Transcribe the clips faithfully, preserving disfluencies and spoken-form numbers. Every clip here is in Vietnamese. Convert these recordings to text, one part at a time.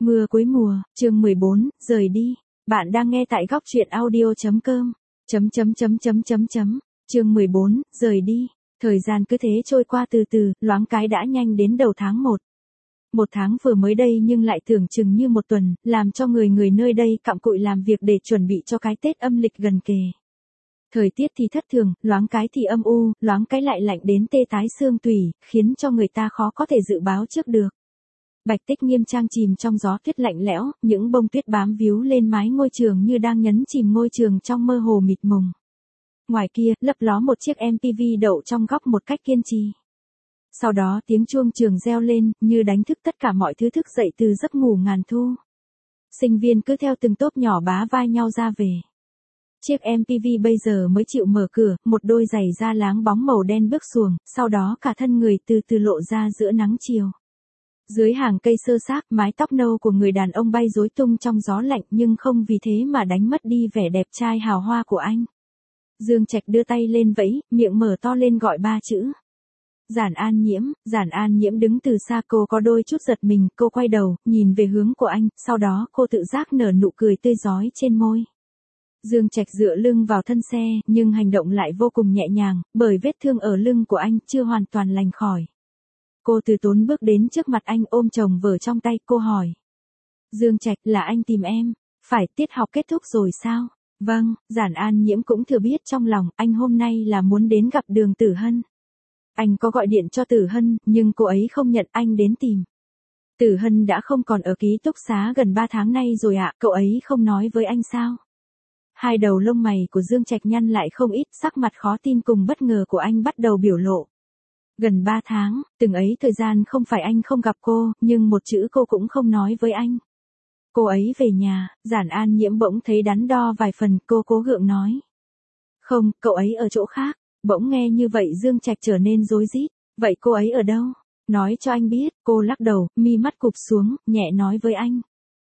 Mưa cuối mùa, chương mười bốn, rời đi. Bạn đang nghe tại góc truyện audio chấm com. Chấm chấm chấm chấm chấm chấm. Chương mười bốn, rời đi. Thời gian cứ thế trôi qua từ từ, loáng cái đã nhanh đến đầu tháng một. Một tháng vừa mới đây nhưng lại tưởng chừng như một tuần, làm cho người người nơi đây cặm cụi làm việc để chuẩn bị cho cái Tết âm lịch gần kề. Thời tiết thì thất thường, loáng cái thì âm u, loáng cái lại lạnh đến tê tái xương tủy, khiến cho người ta khó có thể dự báo trước được. Bạch Tích nghiêm trang chìm trong gió tuyết lạnh lẽo, những bông tuyết bám víu lên mái ngôi trường như đang nhấn chìm ngôi trường trong mơ hồ mịt mùng. Ngoài kia, lấp ló một chiếc em pê vê đậu trong góc một cách kiên trì. Sau đó tiếng chuông trường reo lên, như đánh thức tất cả mọi thứ thức dậy từ giấc ngủ ngàn thu. Sinh viên cứ theo từng tốp nhỏ bá vai nhau ra về. Chiếc em pê vê bây giờ mới chịu mở cửa, một đôi giày da láng bóng màu đen bước xuồng, sau đó cả thân người từ từ lộ ra giữa nắng chiều. Dưới hàng cây xơ xác, mái tóc nâu của người đàn ông bay rối tung trong gió lạnh nhưng không vì thế mà đánh mất đi vẻ đẹp trai hào hoa của anh. Dương Trạch đưa tay lên vẫy, miệng mở to lên gọi ba chữ. Giản An Nhiễm. Giản An Nhiễm đứng từ xa, cô có đôi chút giật mình, cô quay đầu, nhìn về hướng của anh, sau đó cô tự giác nở nụ cười tươi rói trên môi. Dương Trạch dựa lưng vào thân xe, nhưng hành động lại vô cùng nhẹ nhàng, bởi vết thương ở lưng của anh chưa hoàn toàn lành khỏi. Cô từ tốn bước đến trước mặt anh ôm chồng vợ trong tay, cô hỏi. Dương Trạch, là anh tìm em, phải tiết học kết thúc rồi sao? Vâng, Giản An Nhiễm cũng thừa biết trong lòng, anh hôm nay là muốn đến gặp Đường Tử Hân. Anh có gọi điện cho Tử Hân, nhưng cô ấy không nhận, anh đến tìm. Tử Hân đã không còn ở ký túc xá gần ba tháng nay rồi ạ, cậu ấy không nói với anh sao? Hai đầu lông mày của Dương Trạch nhăn lại không ít, sắc mặt khó tin cùng bất ngờ của anh bắt đầu biểu lộ. Gần ba tháng, từng ấy thời gian không phải anh không gặp cô, nhưng một chữ cô cũng không nói với anh. Cô ấy về nhà, Giản An Nhiễm bỗng thấy đắn đo vài phần, cô cố gượng nói. Không, cậu ấy ở chỗ khác. Bỗng nghe như vậy Dương Trạch trở nên rối rít. Vậy cô ấy ở đâu? Nói cho anh biết. Cô lắc đầu, mi mắt cụp xuống, nhẹ nói với anh.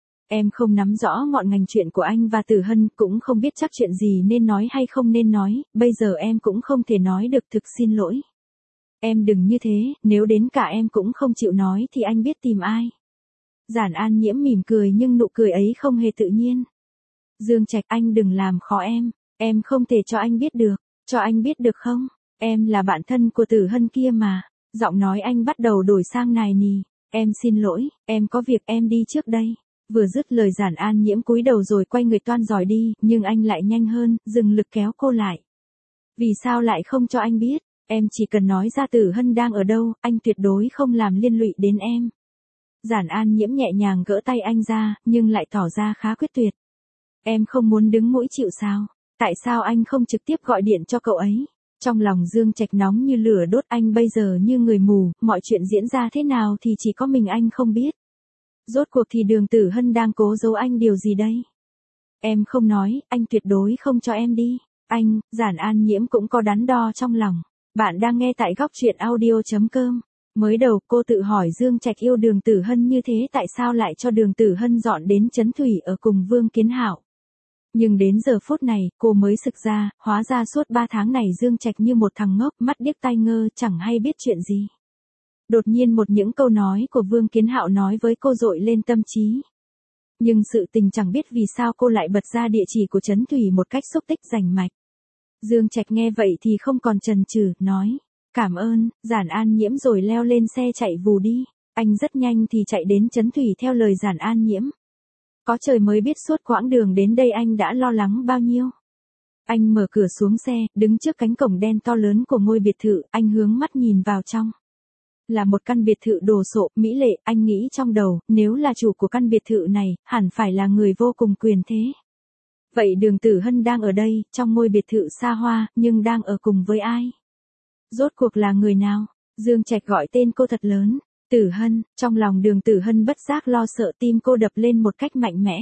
Em không nắm rõ ngọn ngành chuyện của anh và Tử Hân, cũng không biết chắc chuyện gì nên nói hay không nên nói, bây giờ em cũng không thể nói được, thực xin lỗi. Em đừng như thế, nếu đến cả em cũng không chịu nói thì anh biết tìm ai. Giản An Nhiễm mỉm cười nhưng nụ cười ấy không hề tự nhiên. Dương Trạch, anh đừng làm khó em, em không thể cho anh biết được, cho anh biết được không? Em là bạn thân của Tử Hân kia mà. Giọng nói anh bắt đầu đổi sang nài nì. Em xin lỗi, em có việc, em đi trước đây. Vừa dứt lời Giản An Nhiễm cúi đầu rồi quay người toan dòi đi, nhưng anh lại nhanh hơn, dừng lực kéo cô lại. Vì sao lại không cho anh biết? Em chỉ cần nói ra Tử Hân đang ở đâu, anh tuyệt đối không làm liên lụy đến em. Giản An Nhiễm nhẹ nhàng gỡ tay anh ra, nhưng lại tỏ ra khá quyết tuyệt. Em không muốn đứng mũi chịu sao? Tại sao anh không trực tiếp gọi điện cho cậu ấy? Trong lòng Dương Trạch nóng như lửa đốt, anh bây giờ như người mù, mọi chuyện diễn ra thế nào thì chỉ có mình anh không biết. Rốt cuộc thì Đường Tử Hân đang cố giấu anh điều gì đây? Em không nói, anh tuyệt đối không cho em đi. Anh, Giản An Nhiễm cũng có đắn đo trong lòng. Bạn đang nghe tại góc truyện audio chấm com. Mới đầu cô tự hỏi Dương Trạch yêu Đường Tử Hân như thế tại sao lại cho Đường Tử Hân dọn đến Trấn Thủy ở cùng Vương Kiến Hạo. Nhưng đến giờ phút này, cô mới sực ra, hóa ra suốt ba tháng này Dương Trạch như một thằng ngốc, mắt điếc tai ngơ, chẳng hay biết chuyện gì. Đột nhiên một những câu nói của Vương Kiến Hạo nói với cô dội lên tâm trí. Nhưng sự tình chẳng biết vì sao cô lại bật ra địa chỉ của Trấn Thủy một cách xúc tích rành mạch. Dương Trạch nghe vậy thì không còn chần chừ, nói. Cảm ơn, Giản An Nhiễm rồi leo lên xe chạy vù đi. Anh rất nhanh thì chạy đến Trấn Thủy theo lời Giản An Nhiễm. Có trời mới biết suốt quãng đường đến đây anh đã lo lắng bao nhiêu. Anh mở cửa xuống xe, đứng trước cánh cổng đen to lớn của ngôi biệt thự, anh hướng mắt nhìn vào trong. Là một căn biệt thự đồ sộ, mỹ lệ, anh nghĩ trong đầu, nếu là chủ của căn biệt thự này, hẳn phải là người vô cùng quyền thế. Vậy Đường Tử Hân đang ở đây, trong ngôi biệt thự xa hoa, nhưng đang ở cùng với ai? Rốt cuộc là người nào? Dương Trạch gọi tên cô thật lớn. Tử Hân, trong lòng Đường Tử Hân bất giác lo sợ, tim cô đập lên một cách mạnh mẽ.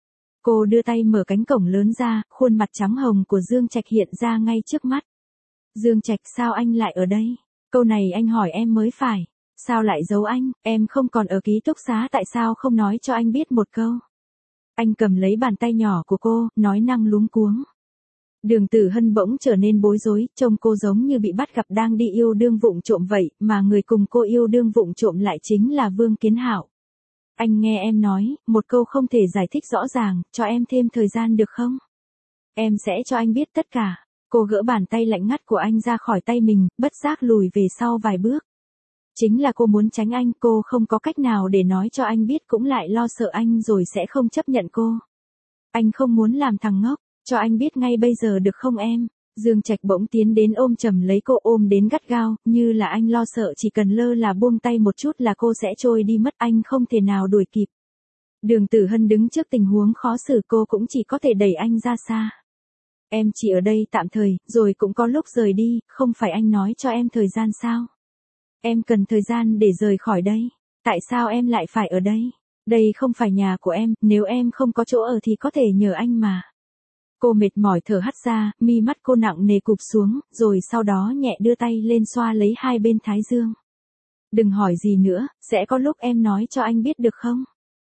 Cô đưa tay mở cánh cổng lớn ra, khuôn mặt trắng hồng của Dương Trạch hiện ra ngay trước mắt. Dương Trạch, sao anh lại ở đây? Câu này anh hỏi em mới phải. Sao lại giấu anh? Em không còn ở ký túc xá, tại sao không nói cho anh biết một câu? Anh cầm lấy bàn tay nhỏ của cô, nói năng luống cuống. Đường Tử Hân bỗng trở nên bối rối, trông cô giống như bị bắt gặp đang đi yêu đương vụng trộm vậy, mà người cùng cô yêu đương vụng trộm lại chính là Vương Kiến Hạo. Anh nghe em nói, một câu không thể giải thích rõ ràng, cho em thêm thời gian được không? Em sẽ cho anh biết tất cả. Cô gỡ bàn tay lạnh ngắt của anh ra khỏi tay mình, bất giác lùi về sau vài bước. Chính là cô muốn tránh anh, cô không có cách nào để nói cho anh biết cũng lại lo sợ anh rồi sẽ không chấp nhận cô. Anh không muốn làm thằng ngốc, cho anh biết ngay bây giờ được không em? Dương Trạch bỗng tiến đến ôm chầm lấy cô, ôm đến gắt gao, như là anh lo sợ chỉ cần lơ là buông tay một chút là cô sẽ trôi đi mất, anh không thể nào đuổi kịp. Đường Tử Hân đứng trước tình huống khó xử, cô cũng chỉ có thể đẩy anh ra xa. Em chỉ ở đây tạm thời, rồi cũng có lúc rời đi, không phải anh nói cho em thời gian sao? Em cần thời gian để rời khỏi đây. Tại sao em lại phải ở đây? Đây không phải nhà của em, nếu em không có chỗ ở thì có thể nhờ anh mà. Cô mệt mỏi thở hắt ra, mi mắt cô nặng nề cụp xuống, rồi sau đó nhẹ đưa tay lên xoa lấy hai bên thái dương. Đừng hỏi gì nữa, sẽ có lúc em nói cho anh biết được không?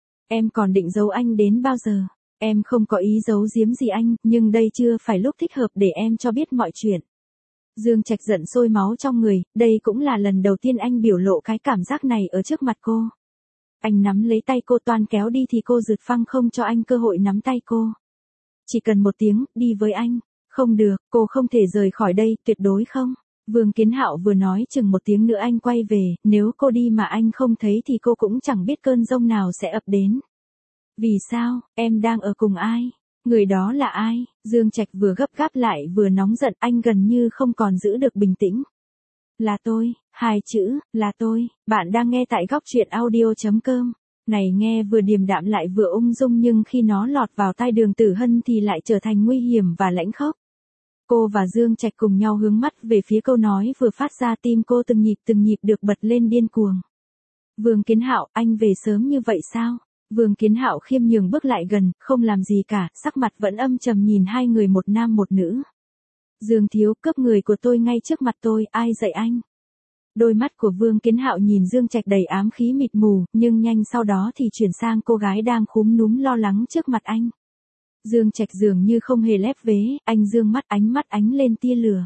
Em còn định giấu anh đến bao giờ? Em không có ý giấu giếm gì anh, nhưng đây chưa phải lúc thích hợp để em cho biết mọi chuyện. Dương Trạch giận sôi máu trong người, đây cũng là lần đầu tiên anh biểu lộ cái cảm giác này ở trước mặt cô. Anh nắm lấy tay cô toan kéo đi thì cô rượt phăng không cho anh cơ hội nắm tay cô. Chỉ cần một tiếng, đi với anh. Không được, cô không thể rời khỏi đây, tuyệt đối không. Vương Kiến Hạo vừa nói chừng một tiếng nữa anh quay về, nếu cô đi mà anh không thấy thì cô cũng chẳng biết cơn giông nào sẽ ập đến. Vì sao, em đang ở cùng ai? Người đó là ai? Dương Trạch vừa gấp gáp lại vừa nóng giận, anh gần như không còn giữ được bình tĩnh. Là tôi, hai chữ, là tôi, bạn đang nghe tại góc truyện audio chấm com. Này nghe vừa điềm đạm lại vừa ung dung, nhưng khi nó lọt vào tai Đường Tử Hân thì lại trở thành nguy hiểm và lãnh khốc. Cô và Dương Trạch cùng nhau hướng mắt về phía câu nói vừa phát ra, tim cô từng nhịp từng nhịp được bật lên điên cuồng. Vương Kiến Hạo, anh về sớm như vậy sao? Vương Kiến Hạo khiêm nhường bước lại gần, không làm gì cả, sắc mặt vẫn âm trầm nhìn hai người một nam một nữ. Dương thiếu, cướp người của tôi ngay trước mặt tôi, ai dạy anh? Đôi mắt của Vương Kiến Hạo nhìn Dương Trạch đầy ám khí mịt mù, nhưng nhanh sau đó thì chuyển sang cô gái đang khúm núm lo lắng trước mặt anh. Dương Trạch dường như không hề lép vế, anh dương mắt, ánh mắt ánh lên tia lửa.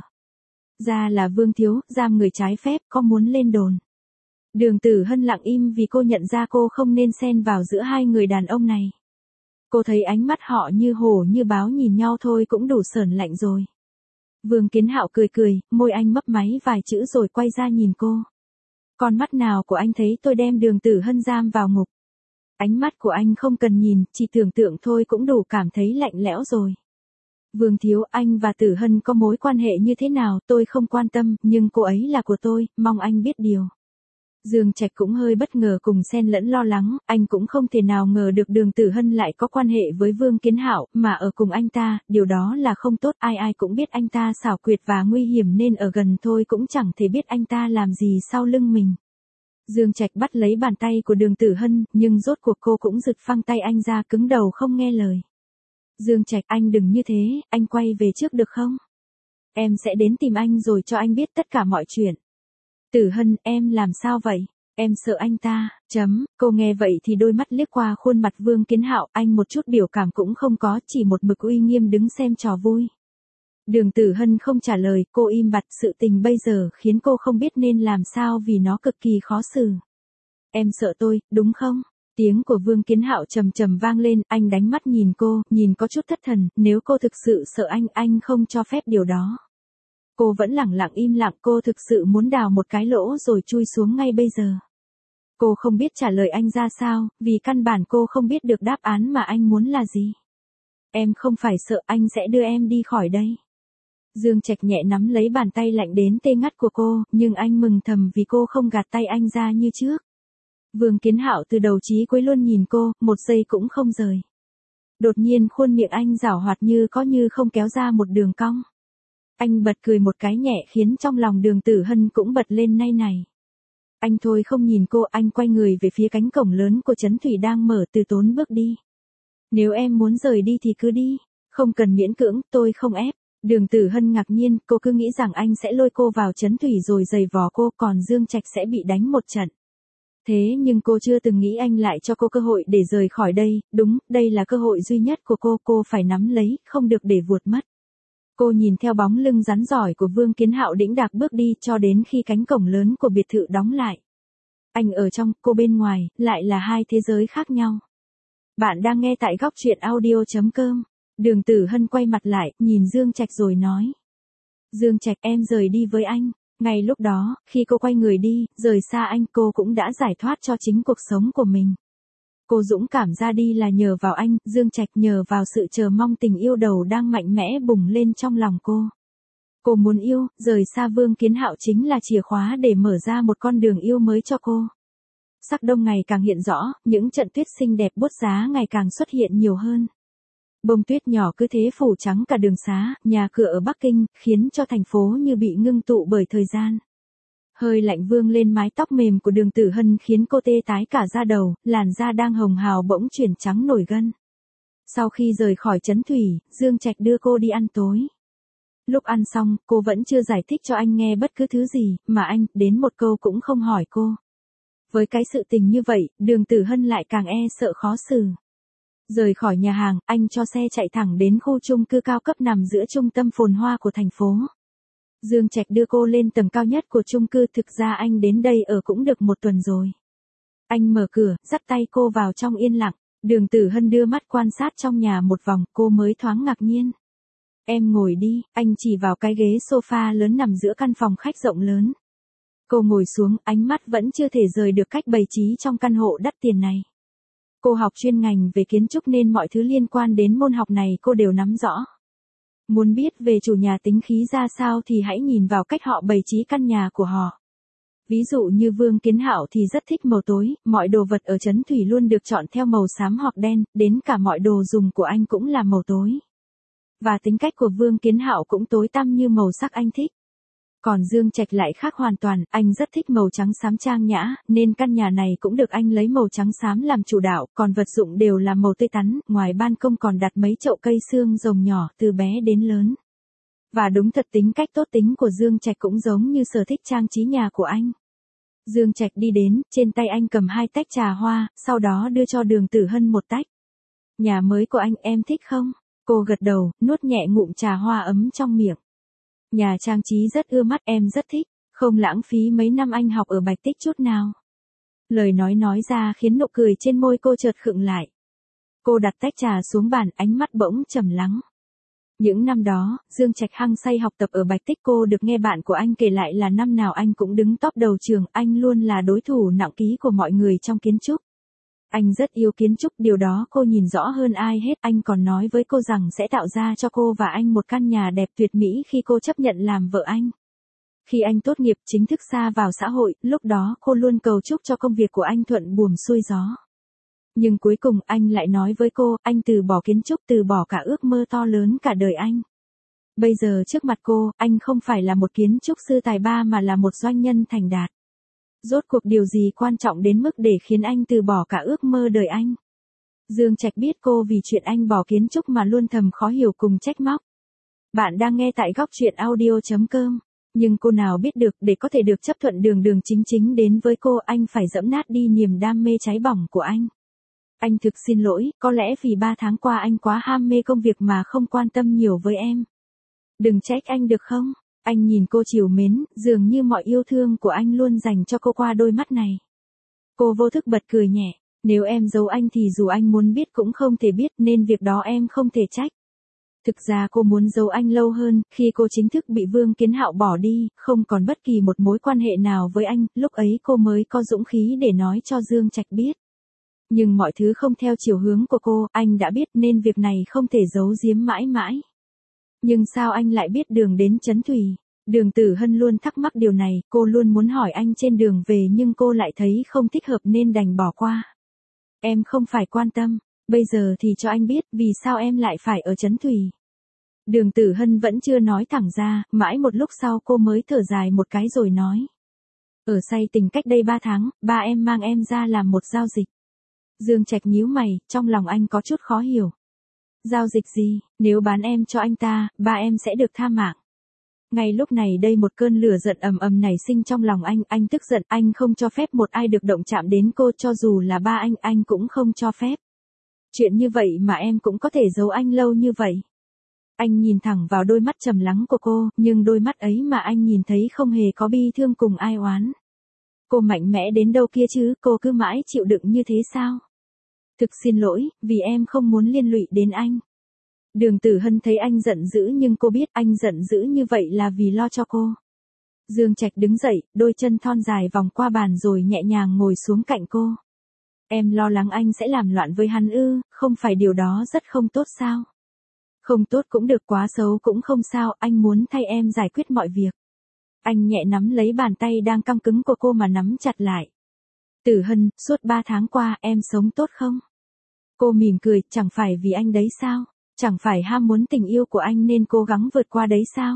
Ra là Vương thiếu, giam người trái phép, có muốn lên đồn. Đường Tử Hân lặng im vì cô nhận ra cô không nên xen vào giữa hai người đàn ông này. Cô thấy ánh mắt họ như hổ như báo nhìn nhau thôi cũng đủ sởn lạnh rồi. Vương Kiến Hạo cười cười, môi anh mấp máy vài chữ rồi quay ra nhìn cô. Con mắt nào của anh thấy tôi đem Đường Tử Hân giam vào ngục? Ánh mắt của anh không cần nhìn, chỉ tưởng tượng thôi cũng đủ cảm thấy lạnh lẽo rồi. Vương thiếu, anh và Tử Hân có mối quan hệ như thế nào tôi không quan tâm, nhưng cô ấy là của tôi, mong anh biết điều. Dương Trạch cũng hơi bất ngờ cùng xen lẫn lo lắng, anh cũng không thể nào ngờ được Đường Tử Hân lại có quan hệ với Vương Kiến Hạo, mà ở cùng anh ta, điều đó là không tốt, ai ai cũng biết anh ta xảo quyệt và nguy hiểm nên ở gần thôi cũng chẳng thể biết anh ta làm gì sau lưng mình. Dương Trạch bắt lấy bàn tay của Đường Tử Hân, nhưng rốt cuộc cô cũng giật phăng tay anh ra, cứng đầu không nghe lời. Dương Trạch, anh đừng như thế, anh quay về trước được không? Em sẽ đến tìm anh rồi cho anh biết tất cả mọi chuyện. Tử Hân, em làm sao vậy? Em sợ anh ta, chấm, cô nghe vậy thì đôi mắt liếc qua khuôn mặt Vương Kiến Hạo, anh một chút biểu cảm cũng không có, chỉ một mực uy nghiêm đứng xem trò vui. Đường Tử Hân không trả lời, cô im bặt, sự tình bây giờ khiến cô không biết nên làm sao vì nó cực kỳ khó xử. Em sợ tôi, đúng không? Tiếng của Vương Kiến Hạo trầm trầm vang lên, anh đánh mắt nhìn cô, nhìn có chút thất thần, nếu cô thực sự sợ anh, anh không cho phép điều đó. Cô vẫn lẳng lặng im lặng, cô thực sự muốn đào một cái lỗ rồi chui xuống ngay bây giờ. Cô không biết trả lời anh ra sao, vì căn bản cô không biết được đáp án mà anh muốn là gì. Em không phải sợ, anh sẽ đưa em đi khỏi đây. Dương Trạch nhẹ nắm lấy bàn tay lạnh đến tê ngắt của cô, nhưng anh mừng thầm vì cô không gạt tay anh ra như trước. Vương Kiến Hạo từ đầu chí cuối luôn nhìn cô, một giây cũng không rời. Đột nhiên khuôn miệng anh giảo hoạt như có như không kéo ra một đường cong. Anh bật cười một cái nhẹ khiến trong lòng Đường Tử Hân cũng bật lên nay này. Anh thôi không nhìn cô, anh quay người về phía cánh cổng lớn của Trấn Thủy đang mở, từ tốn bước đi. Nếu em muốn rời đi thì cứ đi, không cần miễn cưỡng, tôi không ép. Đường Tử Hân ngạc nhiên, cô cứ nghĩ rằng anh sẽ lôi cô vào Trấn Thủy rồi giày vò cô, còn Dương Trạch sẽ bị đánh một trận. Thế nhưng cô chưa từng nghĩ anh lại cho cô cơ hội để rời khỏi đây, đúng, đây là cơ hội duy nhất của cô, cô phải nắm lấy, không được để vuột mất. Cô nhìn theo bóng lưng rắn giỏi của Vương Kiến Hạo đĩnh đạc bước đi cho đến khi cánh cổng lớn của biệt thự đóng lại. Anh ở trong, cô bên ngoài, lại là hai thế giới khác nhau. Bạn đang nghe tại góc truyện audio.com. Đường Tử Hân quay mặt lại, nhìn Dương Trạch rồi nói. Dương Trạch, em rời đi với anh. Ngay lúc đó, khi cô quay người đi, rời xa anh, cô cũng đã giải thoát cho chính cuộc sống của mình. Cô dũng cảm ra đi là nhờ vào anh, Dương Trạch, nhờ vào sự chờ mong tình yêu đầu đang mạnh mẽ bùng lên trong lòng cô. Cô muốn yêu, rời xa Vương Kiến Hạo chính là chìa khóa để mở ra một con đường yêu mới cho cô. Sắc đông ngày càng hiện rõ, những trận tuyết xinh đẹp buốt giá ngày càng xuất hiện nhiều hơn. Bông tuyết nhỏ cứ thế phủ trắng cả đường xá, nhà cửa ở Bắc Kinh, khiến cho thành phố như bị ngưng tụ bởi thời gian. Hơi lạnh vương lên mái tóc mềm của Đường Tử Hân khiến cô tê tái cả da đầu, làn da đang hồng hào bỗng chuyển trắng nổi gân. Sau khi rời khỏi trấn thủy, Dương Trạch đưa cô đi ăn tối. Lúc ăn xong, cô vẫn chưa giải thích cho anh nghe bất cứ thứ gì, mà anh, đến một câu cũng không hỏi cô. Với cái sự tình như vậy, Đường Tử Hân lại càng e sợ khó xử. Rời khỏi nhà hàng, anh cho xe chạy thẳng đến khu chung cư cao cấp nằm giữa trung tâm phồn hoa của thành phố. Dương Trạch đưa cô lên tầng cao nhất của chung cư, thực ra anh đến đây ở cũng được một tuần rồi. Anh mở cửa, dắt tay cô vào trong yên lặng. Đường Tử Hân đưa mắt quan sát trong nhà một vòng, cô mới thoáng ngạc nhiên. Em ngồi đi, anh chỉ vào cái ghế sofa lớn nằm giữa căn phòng khách rộng lớn. Cô ngồi xuống, ánh mắt vẫn chưa thể rời được cách bày trí trong căn hộ đắt tiền này. Cô học chuyên ngành về kiến trúc nên mọi thứ liên quan đến môn học này cô đều nắm rõ. Muốn biết về chủ nhà tính khí ra sao thì hãy nhìn vào cách họ bày trí căn nhà của họ. Ví dụ như Vương Kiến Hạo thì rất thích màu tối, mọi đồ vật ở trấn thủy luôn được chọn theo màu xám hoặc đen, đến cả mọi đồ dùng của anh cũng là màu tối. Và tính cách của Vương Kiến Hạo cũng tối tăm như màu sắc anh thích. Còn Dương Trạch lại khác hoàn toàn, anh rất thích màu trắng xám trang nhã, nên căn nhà này cũng được anh lấy màu trắng xám làm chủ đạo, còn vật dụng đều là màu tươi tắn, ngoài ban công còn đặt mấy chậu cây xương rồng nhỏ, từ bé đến lớn. Và đúng thật, tính cách tốt tính của Dương Trạch cũng giống như sở thích trang trí nhà của anh. Dương Trạch đi đến, trên tay anh cầm hai tách trà hoa, sau đó đưa cho Đường Tử Hân một tách. Nhà mới của anh em thích không? Cô gật đầu, nuốt nhẹ ngụm trà hoa ấm trong miệng. Nhà trang trí rất ưa mắt, em rất thích, không lãng phí mấy năm anh học ở Bạch Tích chút nào. Lời nói nói ra khiến nụ cười trên môi cô chợt khựng lại. Cô đặt tách trà xuống bàn, ánh mắt bỗng trầm lắng. Những năm đó, Dương Trạch hăng say học tập ở Bạch Tích, cô được nghe bạn của anh kể lại là năm nào anh cũng đứng top đầu trường, anh luôn là đối thủ nặng ký của mọi người trong kiến trúc. Anh rất yêu kiến trúc, điều đó cô nhìn rõ hơn ai hết, anh còn nói với cô rằng sẽ tạo ra cho cô và anh một căn nhà đẹp tuyệt mỹ khi cô chấp nhận làm vợ anh. Khi anh tốt nghiệp chính thức xa vào xã hội, lúc đó cô luôn cầu chúc cho công việc của anh thuận buồm xuôi gió. Nhưng cuối cùng anh lại nói với cô, anh từ bỏ kiến trúc, từ bỏ cả ước mơ to lớn cả đời anh. Bây giờ trước mặt cô, anh không phải là một kiến trúc sư tài ba mà là một doanh nhân thành đạt. Rốt cuộc điều gì quan trọng đến mức để khiến anh từ bỏ cả ước mơ đời anh? Dương Trạch biết cô vì chuyện anh bỏ kiến trúc mà luôn thầm khó hiểu cùng trách móc. Bạn đang nghe tại góc truyện audio.com. Nhưng cô nào biết được, để có thể được chấp thuận đường đường chính chính đến với cô, anh phải dẫm nát đi niềm đam mê cháy bỏng của anh. Anh thực xin lỗi, có lẽ vì ba tháng qua anh quá ham mê công việc mà không quan tâm nhiều với em. Đừng trách anh được không? Anh nhìn cô trìu mến, dường như mọi yêu thương của anh luôn dành cho cô qua đôi mắt này. Cô vô thức bật cười nhẹ, nếu em giấu anh thì dù anh muốn biết cũng không thể biết, nên việc đó em không thể trách. Thực ra cô muốn giấu anh lâu hơn, khi cô chính thức bị Vương Kiến Hạo bỏ đi, không còn bất kỳ một mối quan hệ nào với anh, lúc ấy cô mới có dũng khí để nói cho Dương Trạch biết. Nhưng mọi thứ không theo chiều hướng của cô, anh đã biết nên việc này không thể giấu giếm mãi mãi. Nhưng sao anh lại biết đường đến trấn thủy? Đường Tử Hân luôn thắc mắc điều này, cô luôn muốn hỏi anh trên đường về nhưng cô lại thấy không thích hợp nên đành bỏ qua. Em không phải quan tâm, bây giờ thì cho anh biết vì sao em lại phải ở trấn thủy. Đường Tử Hân vẫn chưa nói thẳng ra, mãi một lúc sau cô mới thở dài một cái rồi nói. Ở say tình cách đây ba tháng, ba em mang em ra làm một giao dịch. Dương Trạch nhíu mày, trong lòng anh có chút khó hiểu. Giao dịch gì? Nếu bán em cho anh ta, ba em sẽ được tha mạng. Ngay lúc này đây một cơn lửa giận ầm ầm nảy sinh trong lòng anh, anh tức giận, anh không cho phép một ai được động chạm đến cô, cho dù là ba anh, anh cũng không cho phép. Chuyện như vậy mà em cũng có thể giấu anh lâu như vậy. Anh nhìn thẳng vào đôi mắt trầm lắng của cô, nhưng đôi mắt ấy mà anh nhìn thấy không hề có bi thương cùng ai oán. Cô mạnh mẽ đến đâu kia chứ, cô cứ mãi chịu đựng như thế sao? Thực xin lỗi, vì em không muốn liên lụy đến anh. Đường Tử Hân thấy anh giận dữ nhưng cô biết anh giận dữ như vậy là vì lo cho cô. Dương Trạch đứng dậy, đôi chân thon dài vòng qua bàn rồi nhẹ nhàng ngồi xuống cạnh cô. Em lo lắng anh sẽ làm loạn với hắn ư, không phải điều đó rất không tốt sao? Không tốt cũng được, quá xấu cũng không sao, anh muốn thay em giải quyết mọi việc. Anh nhẹ nắm lấy bàn tay đang căng cứng của cô mà nắm chặt lại. Tử Hân, suốt ba tháng qua em sống tốt không? Cô mỉm cười, chẳng phải vì anh đấy sao? Chẳng phải ham muốn tình yêu của anh nên cố gắng vượt qua đấy sao?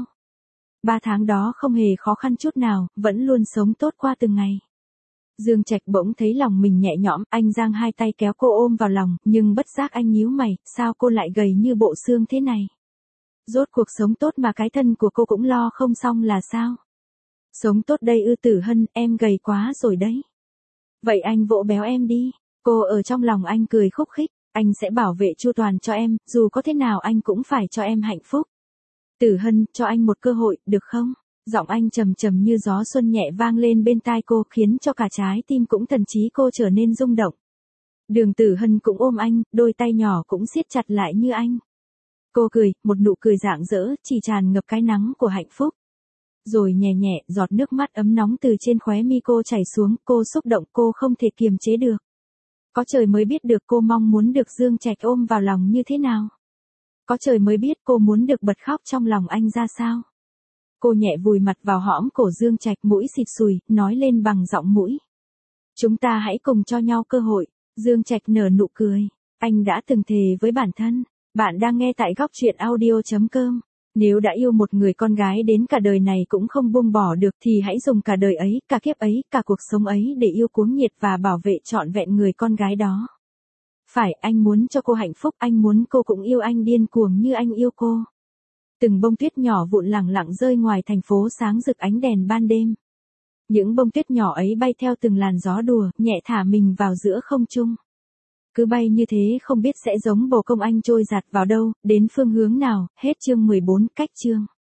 Ba tháng đó không hề khó khăn chút nào, vẫn luôn sống tốt qua từng ngày. Dương Trạch bỗng thấy lòng mình nhẹ nhõm, anh giang hai tay kéo cô ôm vào lòng, nhưng bất giác anh nhíu mày, sao cô lại gầy như bộ xương thế này? Rốt cuộc sống tốt mà cái thân của cô cũng lo không xong là sao? Sống tốt đây ư? Tử Hân, em gầy quá rồi đấy. Vậy anh vỗ béo em đi. Cô ở trong lòng anh cười khúc khích, anh sẽ bảo vệ chu toàn cho em, dù có thế nào anh cũng phải cho em hạnh phúc. Tử Hân, cho anh một cơ hội, được không? Giọng anh trầm trầm như gió xuân nhẹ vang lên bên tai cô, khiến cho cả trái tim cũng thần trí cô trở nên rung động. Đường Tử Hân cũng ôm anh, đôi tay nhỏ cũng siết chặt lại như anh. Cô cười, một nụ cười rạng rỡ, chỉ tràn ngập cái nắng của hạnh phúc. Rồi nhẹ nhẹ, giọt nước mắt ấm nóng từ trên khóe mi cô chảy xuống, cô xúc động, cô không thể kiềm chế được. Có trời mới biết được cô mong muốn được Dương Trạch ôm vào lòng như thế nào. Có trời mới biết cô muốn được bật khóc trong lòng anh ra sao. Cô nhẹ vùi mặt vào hõm cổ Dương Trạch, mũi xịt sùi, nói lên bằng giọng mũi. Chúng ta hãy cùng cho nhau cơ hội. Dương Trạch nở nụ cười. Anh đã từng thề với bản thân. Bạn đang nghe tại góc truyện audio chấm com. Nếu đã yêu một người con gái đến cả đời này cũng không buông bỏ được thì hãy dùng cả đời ấy, cả kiếp ấy, cả cuộc sống ấy để yêu cuống nhiệt và bảo vệ trọn vẹn người con gái đó. Phải, anh muốn cho cô hạnh phúc, anh muốn cô cũng yêu anh điên cuồng như anh yêu cô. Từng bông tuyết nhỏ vụn lẳng lặng rơi ngoài thành phố sáng rực ánh đèn ban đêm. Những bông tuyết nhỏ ấy bay theo từng làn gió đùa, nhẹ thả mình vào giữa không trung. Cứ bay như thế không biết sẽ giống bồ công anh trôi giạt vào đâu, đến phương hướng nào, hết chương mười bốn, cách chương.